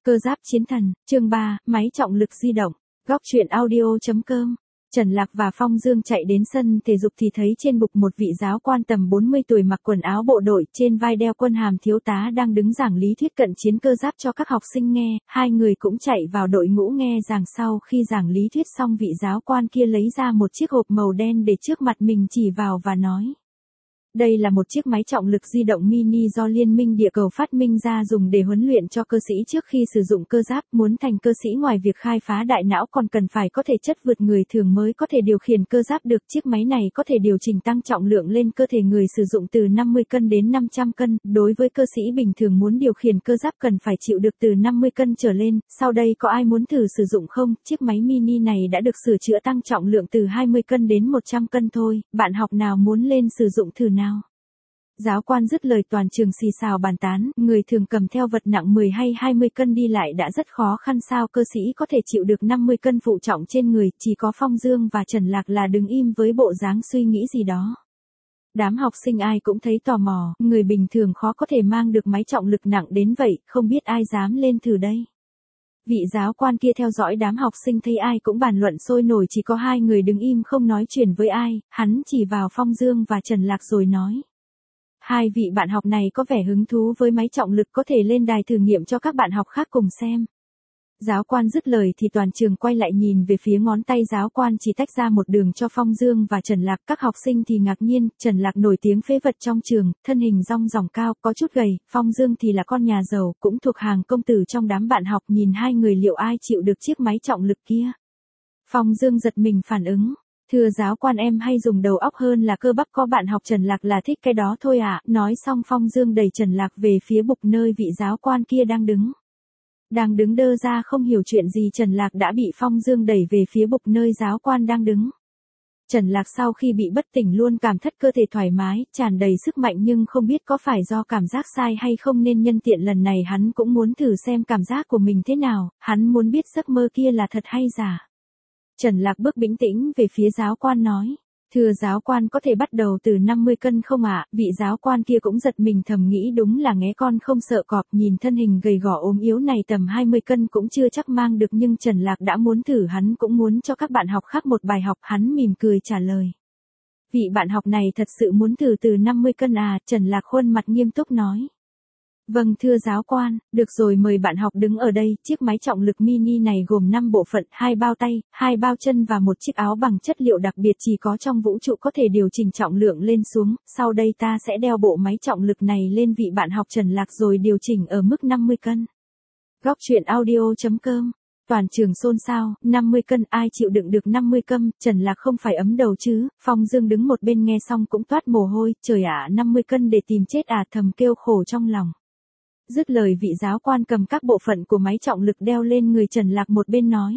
Cơ giáp chiến thần, chương 3, máy trọng lực di động. Góc truyện audio.com. Trần Lạc và Phong Dương chạy đến sân thể dục thì thấy trên bục một vị giáo quan tầm 40 tuổi mặc quần áo bộ đội, trên vai đeo quân hàm thiếu tá đang đứng giảng lý thuyết cận chiến cơ giáp cho các học sinh nghe. Hai người cũng chạy vào đội ngũ nghe giảng. Sau khi giảng lý thuyết xong, vị giáo quan kia lấy ra một chiếc hộp màu đen để trước mặt mình, chỉ vào và nói: đây là một chiếc máy trọng lực di động mini do Liên minh Địa cầu phát minh ra, dùng để huấn luyện cho cơ sĩ trước khi sử dụng cơ giáp. Muốn thành cơ sĩ, ngoài việc khai phá đại não còn cần phải có thể chất vượt người thường mới có thể điều khiển cơ giáp được. Chiếc máy này có thể điều chỉnh tăng trọng lượng lên cơ thể người sử dụng từ 50 cân đến 500 cân. Đối với cơ sĩ bình thường muốn điều khiển cơ giáp cần phải chịu được từ 50 cân trở lên. Sau đây có ai muốn thử sử dụng không? Chiếc máy mini này đã được sửa chữa tăng trọng lượng từ 20 cân đến 100 cân thôi. Bạn học nào muốn lên sử dụng thử nào? Giáo quan dứt lời, toàn trường xì xào bàn tán. Người thường cầm theo vật nặng 10 hay 20 cân đi lại đã rất khó khăn, sao cơ sĩ có thể chịu được 50 cân phụ trọng trên người? Chỉ có Phong Dương và Trần Lạc là đứng im với bộ dáng suy nghĩ gì đó. Đám học sinh ai cũng thấy tò mò, người bình thường khó có thể mang được máy trọng lực nặng đến vậy, không biết ai dám lên thử đây. Vị giáo quan kia theo dõi đám học sinh, thấy ai cũng bàn luận sôi nổi, chỉ có hai người đứng im không nói chuyện với ai. Hắn chỉ vào Phong Dương và Trần Lạc rồi nói: hai vị bạn học này có vẻ hứng thú với máy trọng lực, có thể lên đài thử nghiệm cho các bạn học khác cùng xem. Giáo quan dứt lời thì toàn trường quay lại nhìn về phía ngón tay giáo quan chỉ tách ra một đường cho Phong Dương và Trần Lạc. Các học sinh thì ngạc nhiên. Trần Lạc nổi tiếng phế vật trong trường, thân hình rong ròng cao, có chút gầy. Phong Dương thì là con nhà giàu, cũng thuộc hàng công tử trong đám bạn học. Nhìn hai người, liệu ai chịu được chiếc máy trọng lực kia? Phong Dương giật mình phản ứng: thưa giáo quan, em hay dùng đầu óc hơn là cơ bắp, có bạn học Trần Lạc là thích cái đó thôi ạ. Nói xong Phong Dương đẩy Trần Lạc về phía bục nơi vị giáo quan kia đang đứng. Đang đứng đơ ra không hiểu chuyện gì, Trần Lạc đã bị Phong Dương đẩy về phía bục nơi giáo quan đang đứng. Trần Lạc sau khi bị bất tỉnh luôn cảm thất cơ thể thoải mái, tràn đầy sức mạnh, nhưng không biết có phải do cảm giác sai hay không nên nhân tiện lần này hắn cũng muốn thử xem cảm giác của mình thế nào. Hắn muốn biết giấc mơ kia là thật hay giả. Trần Lạc bước bình tĩnh về phía giáo quan nói: thưa giáo quan, có thể bắt đầu từ 50 cân không ạ? Vị giáo quan kia cũng giật mình, thầm nghĩ đúng là nghé con không sợ cọp, nhìn thân hình gầy gò ốm yếu này tầm 20 cân cũng chưa chắc mang được, nhưng Trần Lạc đã muốn thử, hắn cũng muốn cho các bạn học khác một bài học. Hắn mỉm cười trả lời: vị bạn học này thật sự muốn thử từ 50 cân à? Trần Lạc khuôn mặt nghiêm túc nói: vâng thưa giáo quan. Được rồi, mời bạn học đứng ở đây. Chiếc máy trọng lực mini này gồm 5 bộ phận, 2 bao tay, 2 bao chân và một chiếc áo bằng chất liệu đặc biệt chỉ có trong vũ trụ có thể điều chỉnh trọng lượng lên xuống. Sau đây ta sẽ đeo bộ máy trọng lực này lên vị bạn học Trần Lạc rồi điều chỉnh ở mức 50 cân. Góc truyện audio.com. Toàn trường xôn xao. 50 cân, ai chịu đựng được 50 cân? Trần Lạc không phải ấm đầu chứ? Phong Dương đứng một bên nghe xong cũng toát mồ hôi. Trời ạ, 50 cân để tìm chết à, thầm kêu khổ trong lòng. Dứt lời, vị giáo quan cầm các bộ phận của máy trọng lực đeo lên người Trần Lạc, một bên nói: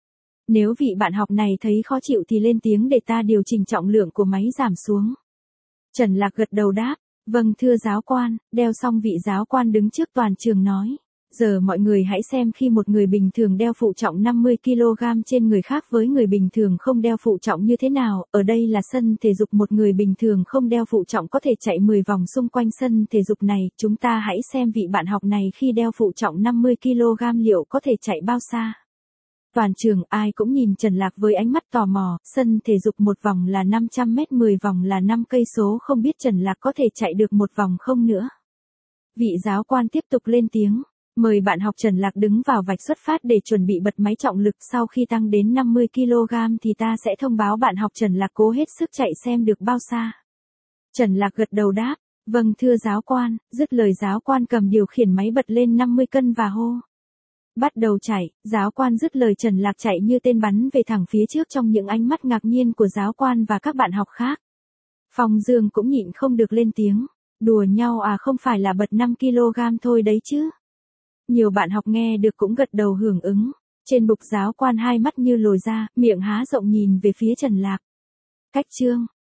nếu vị bạn học này thấy khó chịu thì lên tiếng để ta điều chỉnh trọng lượng của máy giảm xuống. Trần Lạc gật đầu đáp: vâng thưa giáo quan. Đeo xong, vị giáo quan đứng trước toàn trường nói: giờ mọi người hãy xem khi một người bình thường đeo phụ trọng 50 kg trên người khác với người bình thường không đeo phụ trọng như thế nào. Ở đây là sân thể dục, một người bình thường không đeo phụ trọng có thể chạy 10 vòng xung quanh sân thể dục này. Chúng ta hãy xem vị bạn học này khi đeo phụ trọng 50 kg liệu có thể chạy bao xa. Toàn trường ai cũng nhìn Trần Lạc với ánh mắt tò mò. Sân thể dục một vòng là 500 mét, 10 vòng là 5 cây số, không biết Trần Lạc có thể chạy được một vòng không nữa. Vị giáo quan tiếp tục lên tiếng: mời bạn học Trần Lạc đứng vào vạch xuất phát để chuẩn bị bật máy trọng lực. Sau khi tăng đến 50 kg thì ta sẽ thông báo bạn học Trần Lạc cố hết sức chạy xem được bao xa. Trần Lạc gật đầu đáp: vâng thưa giáo quan. Dứt lời, giáo quan cầm điều khiển máy bật lên 50 cân và hô: bắt đầu chạy. Giáo quan dứt lời, Trần Lạc chạy như tên bắn về thẳng phía trước trong những ánh mắt ngạc nhiên của giáo quan và các bạn học khác. Phong Dương cũng nhịn không được lên tiếng: đùa nhau à, không phải là bật 5 kg thôi đấy chứ? Nhiều bạn học nghe được cũng gật đầu hưởng ứng. Trên bục, giáo quan hai mắt như lồi ra, miệng há rộng nhìn về phía Trần Lạc. Cách chương